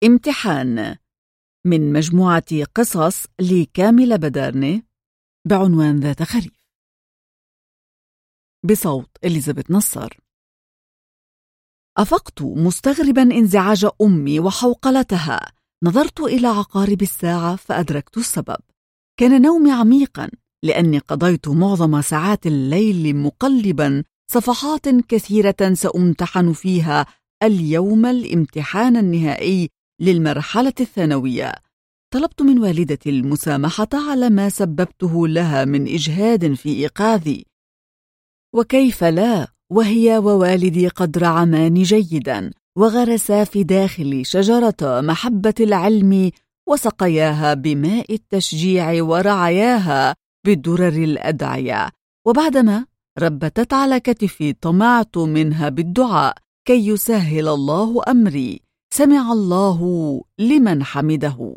امتحان من مجموعة قصص لكامل بدارنة بعنوان ذات خريف، بصوت إليزابيث نصار. أفقت مستغربا انزعاج أمي وحوقلتها. نظرت إلى عقارب الساعة فأدركت السبب. كان نومي عميقا لأني قضيت معظم ساعات الليل مقلبا صفحات كثيرة سأمتحن فيها اليوم الامتحان النهائي للمرحلة الثانوية. طلبت من والدتي المسامحة على ما سببته لها من إجهاد في إيقاظي، وكيف لا وهي ووالدي قد رعماني جيدا وغرسا في داخلي شجرة محبة العلم وسقياها بماء التشجيع ورعاياها بالدرر الأدعية. وبعدما ربتت على كتفي طمعت منها بالدعاء كي يسهل الله أمري. سمع الله لمن حمده.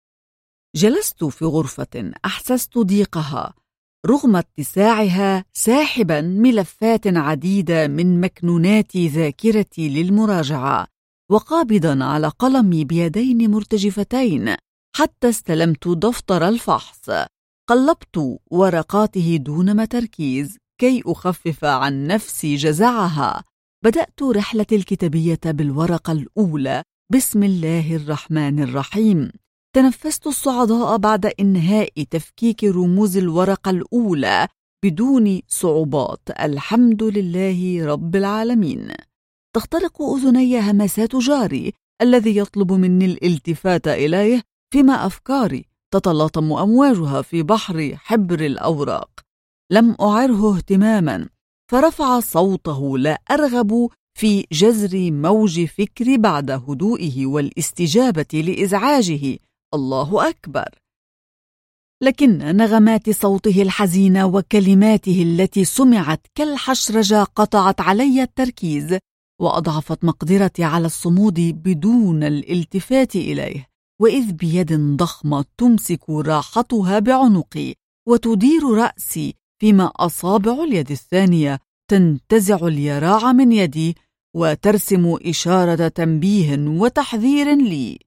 جلست في غرفة أحسست ضيقها رغم اتساعها، ساحبا ملفات عديدة من مكنونات ذاكرتي للمراجعة، وقابضا على قلمي بيدين مرتجفتين حتى استلمت دفتر الفحص. قلبت ورقاته دون تركيز كي أخفف عن نفسي جزعها. بدأت رحلة الكتابية بالورقة الأولى بسم الله الرحمن الرحيم. تنفست الصعداء بعد إنهاء تفكيك رموز الورقة الأولى بدون صعوبات، الحمد لله رب العالمين. تخترق أذني همسات جاري الذي يطلب مني الالتفات إليه، فيما أفكاري تتلاطم أمواجها في بحر حبر الأوراق. لم أعره اهتماما فرفع صوته لا أرغب في جزر موج فكري بعد هدوئه والاستجابة لإزعاجه. الله أكبر. لكن نغمات صوته الحزينة وكلماته التي سمعت كالحشرجة قطعت علي التركيز وأضعفت مقدرتي على الصمود بدون الالتفات إليه، وإذ بيد ضخمة تمسك راحتها بعنقي وتدير رأسي، فيما أصابع اليد الثانية تنتزع اليراع من يدي وترسم إشارة تنبيه وتحذير لي.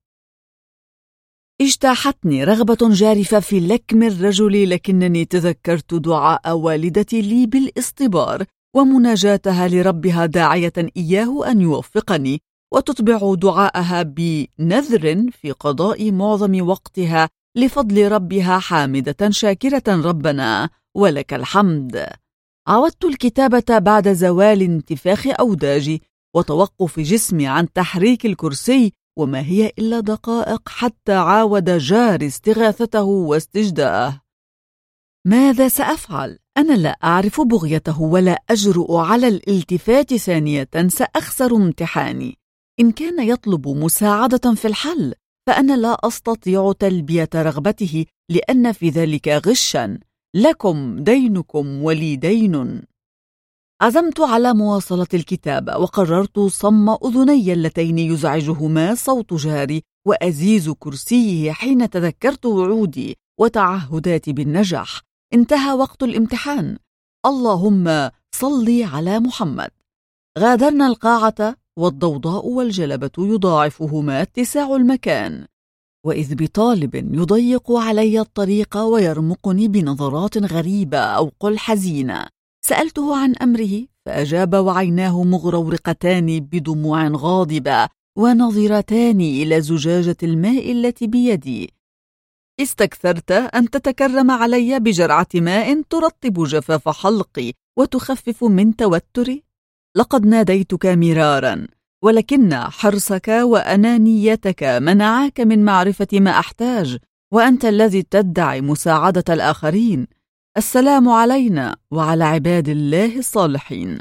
اجتاحتني رغبة جارفة في لكم الرجل، لكنني تذكرت دعاء والدتي لي بالاصطبار ومناجاتها لربها داعية إياه أن يوفقني، وتتبع دعاءها بنذر في قضاء معظم وقتها لفضل ربها حامدة شاكرة ربنا ولك الحمد. عودت الكتابة بعد زوال انتفاخ أوداجي وتوقف جسمي عن تحريك الكرسي، وما هي إلا دقائق حتى عاود جاري استغاثته واستجداءه. ماذا سأفعل؟ أنا لا أعرف بغيته ولا أجرؤ على الالتفات ثانية، سأخسر امتحاني. إن كان يطلب مساعدة في الحل فأنا لا أستطيع تلبية رغبته، لأن في ذلك غشا. لكم دينكم ولي دين. عزمت على مواصلة الكتابة وقررت صم أذني اللتين يزعجهما صوت جاري وأزيز كرسيه حين تذكرت وعودي وتعهداتي بالنجاح. انتهى وقت الامتحان. اللهم صل على محمد. غادرنا القاعة والضوضاء والجلبة يضاعفهما اتساع المكان، وإذ بطالب يضيق علي الطريق ويرمقني بنظرات غريبة أو قل حزينة. سألته عن أمره فأجاب وعيناه مغرورقتان بدموع غاضبة ونظرتان إلى زجاجة الماء التي بيدي. استكثرت أن تتكرم علي بجرعة ماء ترطب جفاف حلقي وتخفف من توتري؟ لقد ناديتك مرارا، ولكن حرصك وأنانيتك منعاك من معرفة ما أحتاج، وأنت الذي تدعي مساعدة الآخرين. السلام علينا وعلى عباد الله الصالحين.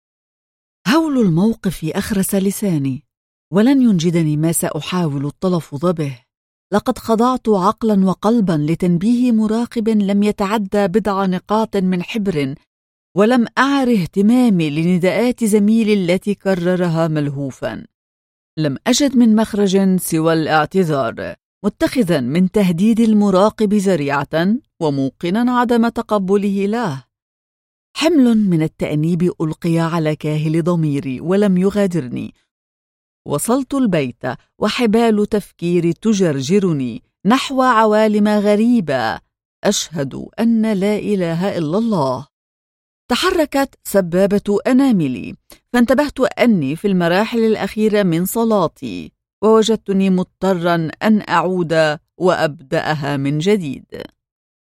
هول الموقف أخرس لساني، ولن ينجدني ما سأحاول التلفظ به. لقد خضعت عقلا وقلبا لتنبيه مراقب لم يتعدى بضع نقاط من حبر، ولم أعر اهتمامي لنداءات زميلي التي كررها ملهوفا. لم أجد من مخرج سوى الاعتذار، متخذا من تهديد المراقب ذريعة وموقنا عدم تقبله له. حمل من التأنيب ألقي على كاهل ضميري ولم يغادرني، وصلت البيت وحبال تفكيري تجرجرني نحو عوالم غريبة. أشهد أن لا إله إلا الله. تحركت سبابة أناملي، فانتبهت أني في المراحل الأخيرة من صلاتي، ووجدتني مضطرا أن أعود وأبدأها من جديد.